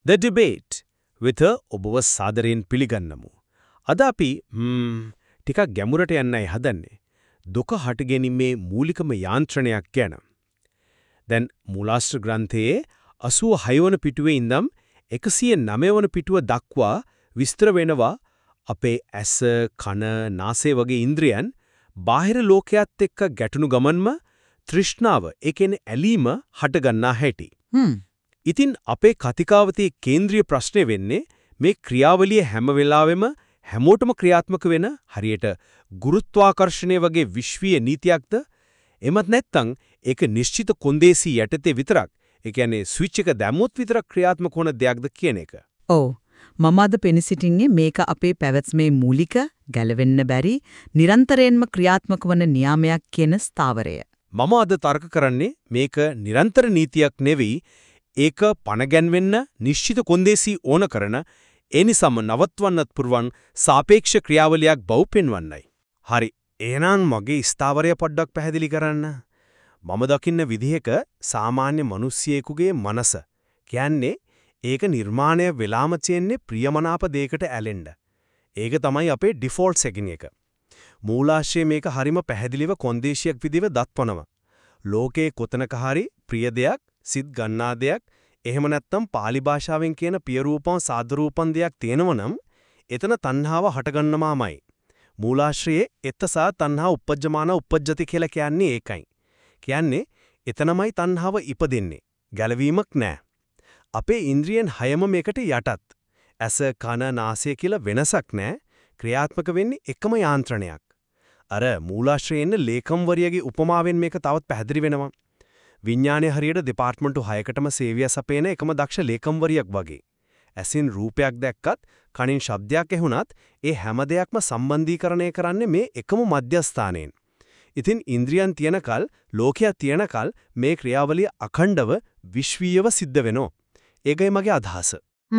The debate with ඔබව සාදරයෙන් පිළිගන්නමු. අද අපි ටිකක් ගැඹුරට යන්නයි හදන්නේ. දුක හටගැනීමේ මූලිකම යාන්ත්‍රණයක් ගැන. දැන් මූලාශ්‍ර ග්‍රන්ථයේ 86 වන පිටුවේ ඉඳන් 109 වන පිටුව දක්වා විස්තර වෙනවා අපේ ඇස, කන, නාසය වගේ ඉන්ද්‍රියන් බාහිර ලෝකයක් එක්ක ගැටුණු ගමන්ම තෘෂ්ණාව, ඒ කියන්නේ ඇලීම හටගන්නා හැටි. ඉතින් අපේ කතිකාවතේ කේන්ද්‍රීය ප්‍රශ්නේ වෙන්නේ මේ ක්‍රියාවලිය හැම වෙලාවෙම හැමෝටම ක්‍රියාත්මක වෙන හරියට ගුරුත්වාකර්ෂණය වගේ විශ්වීය නීතියක්ද? එමත් නැත්නම් ඒක නිශ්චිත කොන්දේසි යටතේ විතරක්, ඒ කියන්නේ ස්විච් එක දැම්මොත් විතරක් ක්‍රියාත්මක වන දෙයක්ද කියන එක. ඔව්. මම අද පෙනසිටින්නේ මේක අපේ පැවැත්මේ මූලික, ගැලවෙන්න බැරි, නිරන්තරයෙන්ම ක්‍රියාත්මක වන නියාමයක් කියන ස්ථාවරය. මම අද තර්ක කරන්නේ මේක නිරන්තර නීතියක් නෙවෙයි, ඒක පණගැන්වෙන්න නිශ්චිත කොන්දේසි ඕන කරන, ඒ නිසාම නවත්වන්නත් පුරුවන් සාපේක්ෂ ක්‍රියාවලියක් බව පෙන්වන්නයි. හරි. එහෙනම් මගේ ස්ථාවරය පොඩ්ඩක් පැහැදිලි කරන්න. මම දකින්න විදිහක සාමාන්‍ය මිනිසියෙකුගේ මනස කියන්නේ ඒක නිර්මාණය වෙලාම තියෙන්නේ ප්‍රියමනාප දෙයකට ඇලෙන්න. ඒක තමයි අපේ ඩිෆෝල්ට් සෙටින් එක. මූලාශ්‍රයේ මේක හරිම පැහැදිලිව කොන්දේසියක් විදිහව දක්වනවා. ලෝකේ කොතනක හරි ප්‍රිය දෙයක්, සිත් ගන්නා දෙයක්, එහෙම නැත්නම් පාලි භාෂාවෙන් කියන පිය රූපං සාද රූපං දෙයක් තියෙනවනම් එතන තණ්හාව හටගන්නමාමයි. මූලාශ්‍රයේ එත්තසා තණ්හා උපජ්ජමාන උපජ්ජති කියලා කියන්නේ ඒකයි. කියන්නේ එතනමයි තණ්හාව ඉපදෙන්නේ. ගැලවීමක් නැහැ. අපේ ඉන්ද්‍රියන් හයම මේකට යටත්. ඇස, කන, නාසය කියලා වෙනසක් නැහැ. ක්‍රියාත්මක වෙන්නේ එකම යාන්ත්‍රණයක්. අර මූලාශ්‍රයේ ඉන්න ලේකම්වරියගේ උපමාවෙන් මේක තවත් පැහැදිලි වෙනවා. විඥානයේ හරියට දෙපාර්ට්මන්ට් 6කටම සේවය සපයන එකම දක්ෂ ලේකම්වරියක් වගේ. ඇසින් රූපයක් දැක්කත්, කනින් ශබ්දයක් ඇහුණත් ඒ හැම දෙයක්ම සම්බන්ධීකරණය කරන්නේ මේ එකම මධ්‍යස්ථානයෙන්. ඉතින් ඉන්ද්‍රියන් තියනකල්, ලෝකයක් තියනකල් මේ ක්‍රියාවලිය අඛණ්ඩව විශ්වීයව සිද්ධ වෙනවා. ඒකයි මගේ අදහස.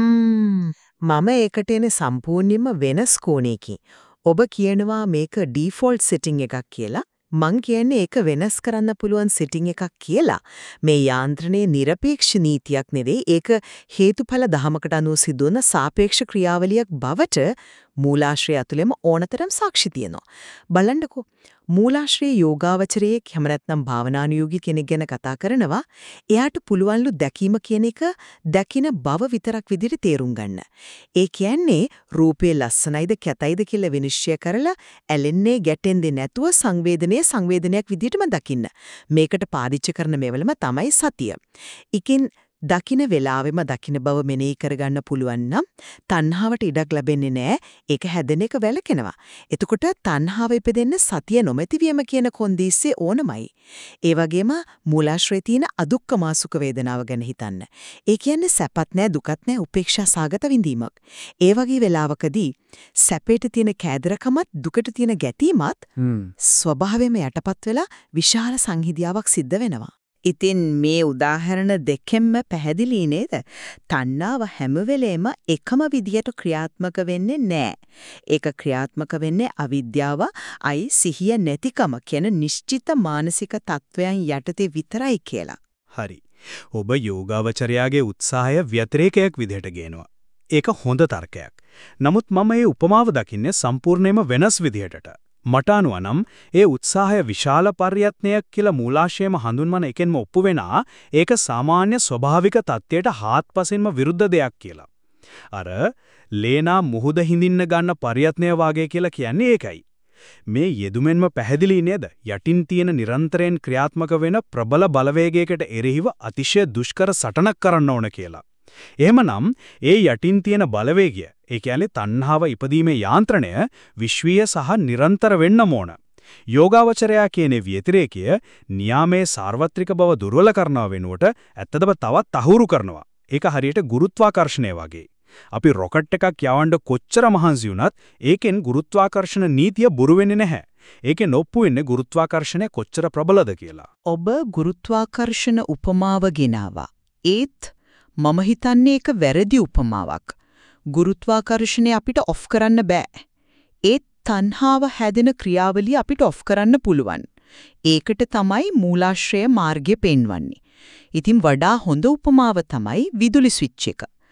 මම ඒකට එන සම්පූර්ණයෙන්ම වෙනස් කෝණයකින්. ඔබ කියනවා මේක ඩිෆෝල්ට් සෙටින් එකක් කියලා. මං කියන්නේ ඒක වෙනස් කරන්න පුළුවන් සෙටින් එකක් කියලා. මේ යාන්ත්‍රණයේ নিরপেক্ষ නීතියක් නෙවෙයි, ඒක හේතුඵල ධමයකට අනුව සිදුවන සාපේක්ෂ ක්‍රියාවලියක් බවට මූලාශ්‍රය ඇතුළෙම ඕනතරම් සාක්ෂි තියෙනවා. බලන්නකෝ. මූලාශ්‍රයේ යෝගාවචරයේ හැම නැත්නම් භාවනානුයෝගී කෙනෙක් ගැන කතා කරනවා. එයාට පුළුවන්ලු දැකීම කියන එක දැකින බව විතරක් විදිහට තේරුම් ගන්න. ඒ කියන්නේ රූපේ ලස්සනයිද කැතයිද කියලා විනිශ්චය කරලා ඇලෙන්නේ ගැටෙන්නේ නැතුව සංවේදනයක් විදිහටම දකින්න. මේකට පාදිච්ච කරන මෙවලම තමයි සතිය. ඉකින් දකින වෙලාවෙම දකින බව මෙනෙහි කරගන්න පුළුවන් නම් තණ්හාවට ඉඩක් ලැබෙන්නේ නැහැ. ඒක හැදෙන එක වැළකෙනවා. එතකොට තණ්හාව ඉපදෙන්න සතිය නොමැතිවීම කියන කොන්දේසිය ඕනමයි. ඒ වගේම මූලාශ්‍රයේ තියෙන අදුක්කමාසුක වේදනාව ගැන හිතන්න. ඒ කියන්නේ සැපත් නැහැ දුකත් නැහැ උපේක්ෂා සාගත විඳීමක්. ඒ වගේ වෙලාවකදී සැපේට තියෙන කෑදරකමත් දුකට තියෙන ගැටීමත් ස්වභාවයෙන්ම යටපත් වෙලා විශාල සංහිදියාවක් සිද්ධ වෙනවා. ඉතින් මේ උදාහරණ දෙකෙන්ම පැහැදිලි නේද? තණ්හාව හැම වෙලේම එකම විදියට ක්‍රියාත්මක වෙන්නේ නැහැ. ඒක ක්‍රියාත්මක වෙන්නේ අවිද්‍යාව, සිහිය නැතිකම කියන නිශ්චිත මානසික තත්වයන් යටතේ විතරයි කියලා. හරි. ඔබ යෝගාවචරයාගේ උත්සාහය ව්‍යතිරේකයක් විදිහට ගේනවා. ඒක හොඳ තර්කයක්. නමුත් මම මේ උපමාව දකින්නේ සම්පූර්ණයෙන්ම වෙනස් විදිහටට. මට අනුව නම් ඒ උත්සාහය විශාල පර්යත්නයක් කියලා මූලාශ්‍රයේම හඳුන්වන එකෙන්ම ඔප්පු වෙනා ඒක සාමාන්‍ය ස්වභාවික තත්ත්වයට හාත්පසින්ම විරුද්ධ දෙයක් කියලා. අර ලේනා මුහුද හිඳින්න ගන්න පර්යත්නය වාගේ කියලා කියන්නේ ඒකයි. මේ යෙදුමෙන්ම පැහැදිලි නේද? යටින් තියෙන නිරන්තරයෙන් ක්‍රියාත්මක වෙන ප්‍රබල බලවේගයකට එරෙහිව අතිශය දුෂ්කර සටනක් කරන්න ඕන කියලා. එහෙමනම් ඒ යටින් තියෙන බලවේගය, ඒ කියන්නේ තණ්හාව ඉපදීමේ යාන්ත්‍රණය විශ්වීය සහ නිරන්තර වෙන්න ඕන. යෝගාවචරයා කියන ව්‍යතිරේකය න්‍යාමයේ සාර්වත්‍රික බව දුර්වල කරනව වෙනුවට ඇත්තටම තවත් අහුරු කරනවා. ඒක හරියට ගුරුත්වාකර්ෂණය වගේ. අපි රොකට් එකක් යවන්න කොච්චර මහන්සි වුණත් ඒකෙන් ගුරුත්වාකර්ෂණ නීතිය බොරු වෙන්නේ නැහැ. ඒකෙන් ඔප්පු වෙන්නේ ගුරුත්වාකර්ෂණය කොච්චර ප්‍රබලද කියලා. ඔබ ගුරුත්වාකර්ෂණ උපමාව ගෙනාවා. ඒත් මම හිතන්නේ ඒක වැරදි උපමාවක්. ගුරුත්වාකර්ෂණය අපිට ඔෆ් කරන්න බෑ. ඒත් තණ්හාව හැදෙන ක්‍රියාවලිය අපිට ඔෆ් කරන්න පුළුවන්. ඒකට තමයි මූලාශ්‍රය මාර්ගය පෙන්වන්නේ. ඉතින් වඩා හොඳ උපමාව තමයි විදුලි ස්විච් එක.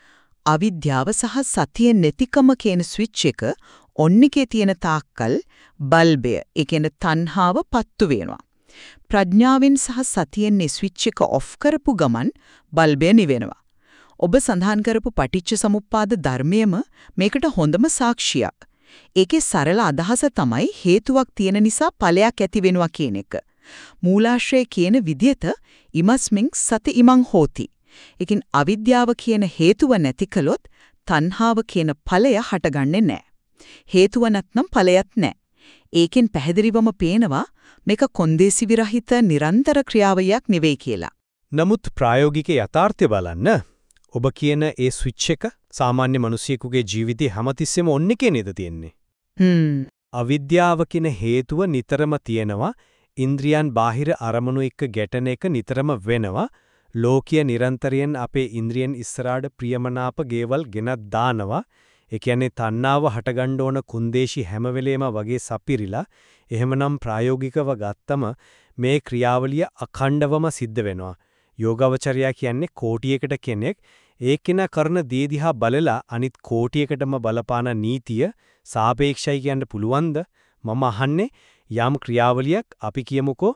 අවිද්‍යාව සහ සතිය නැතිකම කියන ස්විච් එක ඔන්නිකේ තියෙන තාක්කල් බල්බය, ඒ කියන්නේ තණ්හාව පත්තු වෙනවා. ප්‍රඥාවෙන් සහ සතියෙන් ස්විච් එක ඔෆ් කරපු ගමන් බල්බය නිවෙනවා. ඔබ සඳහන් කරපු පටිච්ච සමුප්පාද ධර්මයේම මේකට හොඳම සාක්ෂියක්. ඒකේ සරල අදහස තමයි හේතුවක් තියෙන නිසා ඵලයක් ඇති වෙනවා කියන එක. මූලාශ්‍රය කියන විදිහට ඉමස්මින් සති ඉමං හෝති. ඒකින් අවිද්‍යාව කියන හේතුව නැති කළොත් තණ්හාව කියන ඵලය හටගන්නේ නැහැ. හේතුව නැත්නම් ඵලයක් නැහැ. ඒකෙන් පැහැදිලිවම පේනවා මේක කොන්දේසි විරහිත නිරන්තර ක්‍රියාවලියක් නෙවෙයි කියලා. නමුත් ප්‍රායෝගික යථාර්ථය බලන්න ඔබ කියන ඒ ස්විච් එක සාමාන්‍ය මිනිසියෙකුගේ ජීවිතේ හැමතිස්සෙම ඔන්න එකේ නේද තියෙන්නේ. අවිද්‍යාව කියන හේතුව නිතරම තියෙනවා. ඉන්ද්‍රියන් බාහිර අරමුණු එක්ක ගැටෙන එක නිතරම වෙනවා. ලෝකීය නිරන්තරයෙන් අපේ ඉන්ද්‍රියන් ඉස්සරහට ප්‍රියමනාප ගේවල් ගෙනත් දානවා. ඒ කියන්නේ තණ්හාව හටගන්න ඕන කුන්දේශි හැම වෙලේම වගේ සපිරිලා. එහෙමනම් ප්‍රායෝගිකව ගත්තම මේ ක්‍රියාවලිය අඛණ්ඩවම සිද්ධ වෙනවා. යෝගාවචරයා කියන්නේ කෝටියකට කෙනෙක් ඒකින කරන දේ දිහා බලලා අනිත් කෝටියකටම බලපාන නීතිය සාපේක්ෂයි කියන්න පුළුවන්ද? මම අහන්නේ යම් ක්‍රියාවලියක් අපි කියමුකෝ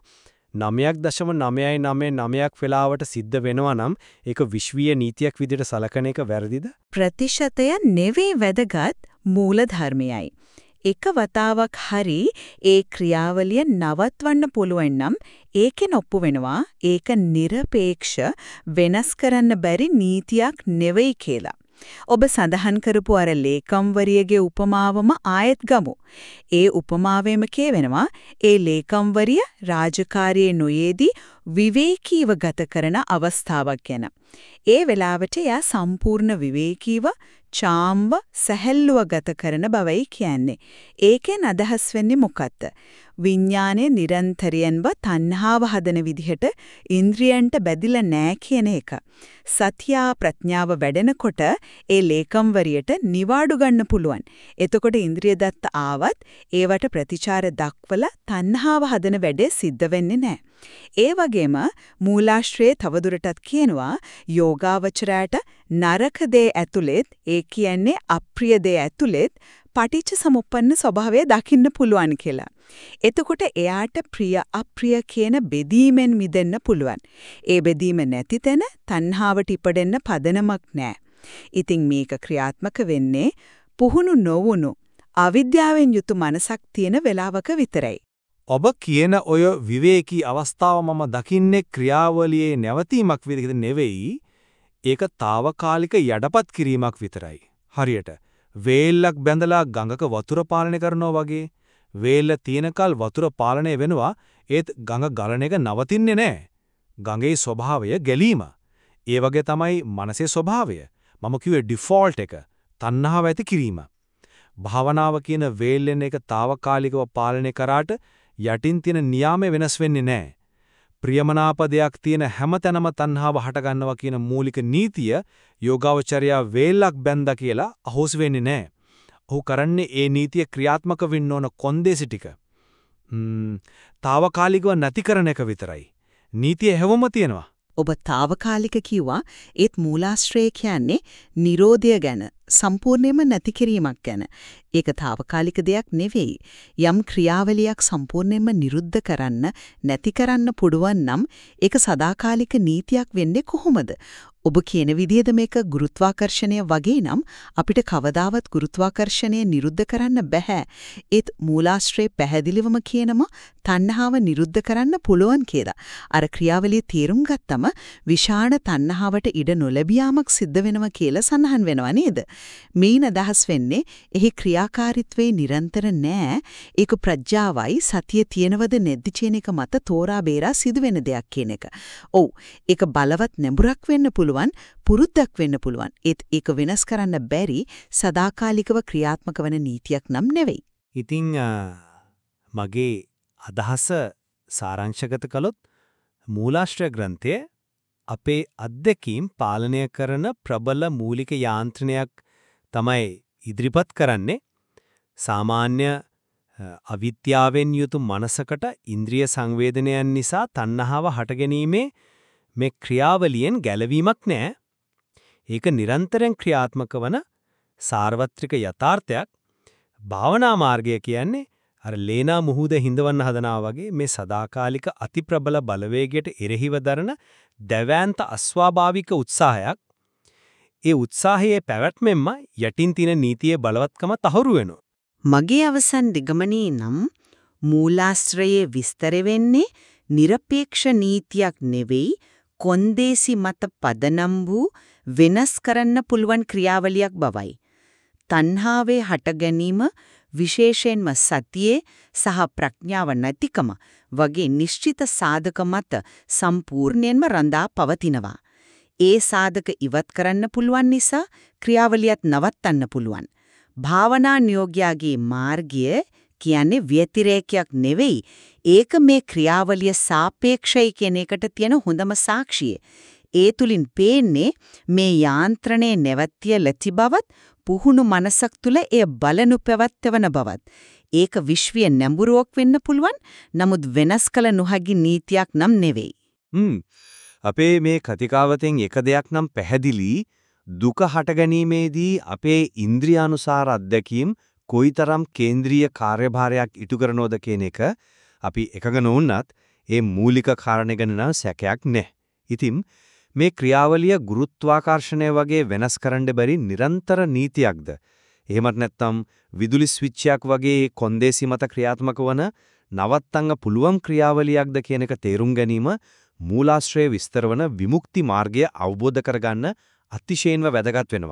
9.999ක් වෙලාවට සිද්ධ වෙනවා නම් ඒක විශ්වීය නීතියක් විදිහට සලකන එක වැරදිද? ප්‍රතිශතය නෙවෙයි වැදගත් මූලධර්මයයි. එක වතාවක් හරි ඒ ක්‍රියාවලිය නවත්වන්න පුළුවන් නම් ඒකෙන් ඔප්පු වෙනවා ඒක নিরপেক্ষ වෙනස් කරන්න බැරි නීතියක් නෙවෙයි කියලා. ඔබ සඳහන් කරපු අර ලේකම්වරියගේ උපමාවම ආයෙත් ගමු. ඒ උපමාවෙම කියවෙනවා ඒ ලේකම්වරිය රාජකාරියේ නොයේදී විවේකීව ගත කරන අවස්ථාවක් ගැන. ඒ වෙලාවට එයා සම්පූර්ණ විවේකීව චාම්ව සැහැල්ලුව ගත කරන බවයි කියන්නේ. ඒකෙන් අදහස් වෙන්නේ මොකක්ද? විඥානයේ නිරන්තරයෙන්ම තණ්හාව හදන විදිහට ඉන්ද්‍රියන්ට බැඳිලා නැහැ කියන එක. සත්‍යා ප්‍රඥාව වැඩෙනකොට ඒ ලේකම්වරියට නිවාඩු ගන්න පුළුවන්. එතකොට ඉන්ද්‍රිය දත්ත ආවත් ඒවට ප්‍රතිචාර දක්වලා තණ්හාව හදන වැඩේ සිද්ධ වෙන්නේ නැහැ. ඒ වගේම මූලාශ්‍රයේ තවදුරටත් කියනවා යෝගාවචරයට නරක දේ ඇතුළෙත් ඒ කියන්නේ අප්‍රිය දේ ඇතුළෙත් පටිච්ච සමුප්පන්න ස්වභාවය දකින්න පුළුවන් කියලා. එතකොට එයාට ප්‍රිය අප්‍රිය කියන බෙදීමෙන් මිදෙන්න පුළුවන්. ඒ බෙදීම නැති තැන තණ්හාවට ඉපදෙන්න පදනමක් නැහැ. ඉතින් මේක ක්‍රියාත්මක වෙන්නේ පුහුණු නොවුණු අවිද්‍යාවෙන් යුතු මනසක් තියෙන වෙලාවක විතරයි. ඔබ කියන ඔය විවේකී අවස්ථාව මම දකින්නේ ක්‍රියාවලියේ නැවතීමක් විදිහට නෙවෙයි. ඒක తాවකාලික යඩපත් කිරීමක් විතරයි. හරියට වේල්ලක් බැඳලා ගඟක වතුර පාලනය කරනවා වගේ වේල්ල තියෙනකල් වතුර පාලනය වෙනවා ඒත් ගඟ ගලන එක නවතින්නේ නැහැ. ගඟේ ස්වභාවය ගැලීම. ඒ වගේ තමයි මනසේ ස්වභාවය. මම කිව්වේ ඩිෆෝල්ට් එක තණ්හාව ඇති කිරීම. භාවනාව කියන වේල්ලෙන් එක తాවකාලිකව පාලනය කරාට යටින් තියෙන නියාමය වෙනස් වෙන්නේ නැහැ. ප්‍රියමනාප දෙයක් තියෙන හැමතැනම තණ්හාව හටගන්නවා කියන මූලික නීතිය යෝගාවචරයා වේලක් බැඳා කියලා අහෝස් වෙන්නේ නැහැ. ඔහු කරන්නේ ඒ නීතිය ක්‍රියාත්මක වෙන්න ඕන කොන්දේසි ටික. తాවකාලිකව නැති කරන එක විතරයි. නීතිය හැවම තියෙනවා. ඔබ తాවකාලික කිව්වා ඒත් මූලාශ්‍රය කියන්නේ Nirodha ගැන සම්පූර්ණයෙන්ම නැති කිරීමක් ගැන. ඒක తాවකාලික දෙයක් නෙවෙයි. යම් ක්‍රියාවලියක් සම්පූර්ණයෙන්ම නිරුද්ධ කරන්න නැති කරන්න පුළුවන් නම් ඒක සදාකාලික නීතියක් වෙන්නේ කොහොමද? ඔබ කියන විදිහද මේක ගුරුත්වාකර්ෂණය වගේ නම් අපිට කවදාවත් ගුරුත්වාකර්ෂණය නිරුද්ධ කරන්න බෑ. ඒත් මූලාශ්‍රයේ පැහැදිලිවම කියනවා තණ්හාව නිරුද්ධ කරන්න පුළුවන් කියලා. අර ක්‍රියාවලිය තේරුම් ගත්තම විශාල තණ්හාවට ඉඩ නොලැබියාමක් සිද්ධ වෙනවා කියලා සඳහන් වෙනවා නේද? මේන අදහස් වෙන්නේ එහි ක්‍රියාකාරීත්වයේ නිරන්තර නෑ. ඒක ප්‍රඥාවයි සතිය තියෙනවද නැද්ද කියන එක මත තෝරා බේරා සිදුවෙන දෙයක් කියන එක. ඔව් ඒක බලවත් නැඹුරක් වෙන්න පුළුවන් පුරුද්දක් වෙන්න පුළුවන්. ඒත් ඒක වෙනස් කරන්න බැරි සදාකාලිකව ක්‍රියාත්මක වන නීතියක් නම් නෙවෙයි. ඉතින් මගේ අදහස සාරාංශගත කළොත් මූලාශ්‍රය ග්‍රන්ථයේ අපේ අත්දැකීම් පාලනය කරන ප්‍රබල මූලික යාන්ත්‍රණයක් තමයි ඉදිරිපත් කරන්නේ. සාමාන්‍ය අවිද්‍යාවෙන් යුතු මනසකට ඉන්ද්‍රිය සංවේදනයන් නිසා තණ්හාව හටගැනීමේ මේ ක්‍රියාවලියෙන් ගැලවීමක් නැහැ. ඒක නිරන්තරයෙන් ක්‍රියාත්මක වන සාර්වත්‍රික යථාර්ථයක්. භාවනා මාර්ගය කියන්නේ අර ලේනා මුහුද හිඳවන්න හදනවා වගේ මේ සදාකාලික අතිප්‍රබල බලවේගයට එරෙහිව දරන දැවැන්ත අස්වාභාවික උත්සාහයක්. ඒ උත්සාහයේ පැවැත්මෙන්ම යටින් තියෙන නීතියේ බලවත්කම තහවුරු වෙනවා. මගේ අවසන් දිගමනේ නම් මූලාශ්‍රයේ විස්තර වෙන්නේ নিরপেক্ষ නීතියක් නෙවෙයි කොන්දේසි මත පදනම් වූ වෙනස් කරන්න පුළුවන් ක්‍රියාවලියක් බවයි. තණ්හාවේ හට ගැනීම විශේෂයෙන්ම සතියේ සහ ප්‍රඥාව නැතිකම වගේ නිශ්චිත සාධක මත සම්පූර්ණයෙන්ම රඳා පවතිනවා. ඒ සාධක ඉවත් කරන්න පුළුවන් නිසා ක්‍රියාවලියත් නවත්තන්න පුළුවන්. භාවනා නියෝගයාගේ මාර්ගය කියන්නේ ව්‍යතිරේකයක් නෙවෙයි. ඒක මේ ක්‍රියාවලිය සාපේක්ෂයි කියන එකට තියෙන හොඳම සාක්ෂිය. ඒ තුලින් පේන්නේ මේ යාන්ත්‍රණයේ නැවතිය ලැති බවත් පුහුණු මනසක් තුල එය බලනු පැවැත්වන බවත්. ඒක විශ්වීය නැඹුරුවක් වෙන්න පුළුවන්. නමුත් වෙනස් කළ නොහැකි නීතියක් නම් නෙවෙයි. අපේ මේ කතිකාවතෙන් එක දෙයක් නම් පැහැදිලි. දුක හටගැනීමේදී අපේ ඉන්ද්‍රියානුසාර අත්දැකීම් කොයිතරම් කේන්ද්‍රීය කාර්යභාරයක් ඉටු කරනවද කියන එක අපි එකඟ නොවුනත් ඒ මූලික කාරණේ ගැන නම් සැකයක් නැහැ. ඉතින් මේ ක්‍රියාවලිය ගුරුත්වාකර්ෂණය වගේ වෙනස් කරන්න බැරි නිරන්තර නීතියක්ද? එහෙමත් නැත්නම් විදුලි ස්විච්යක් වගේ කොන්දේසි මත ක්‍රියාත්මක වන නවත්තන්න පුළුවන් ක්‍රියාවලියක්ද කියන එක තේරුම් ගැනීම මූලාශ්‍රයේ විස්තර වන විමුක්ති මාර්ගය අවබෝධ කරගන්න අතිශයින්ම වැදගත් වෙනවා.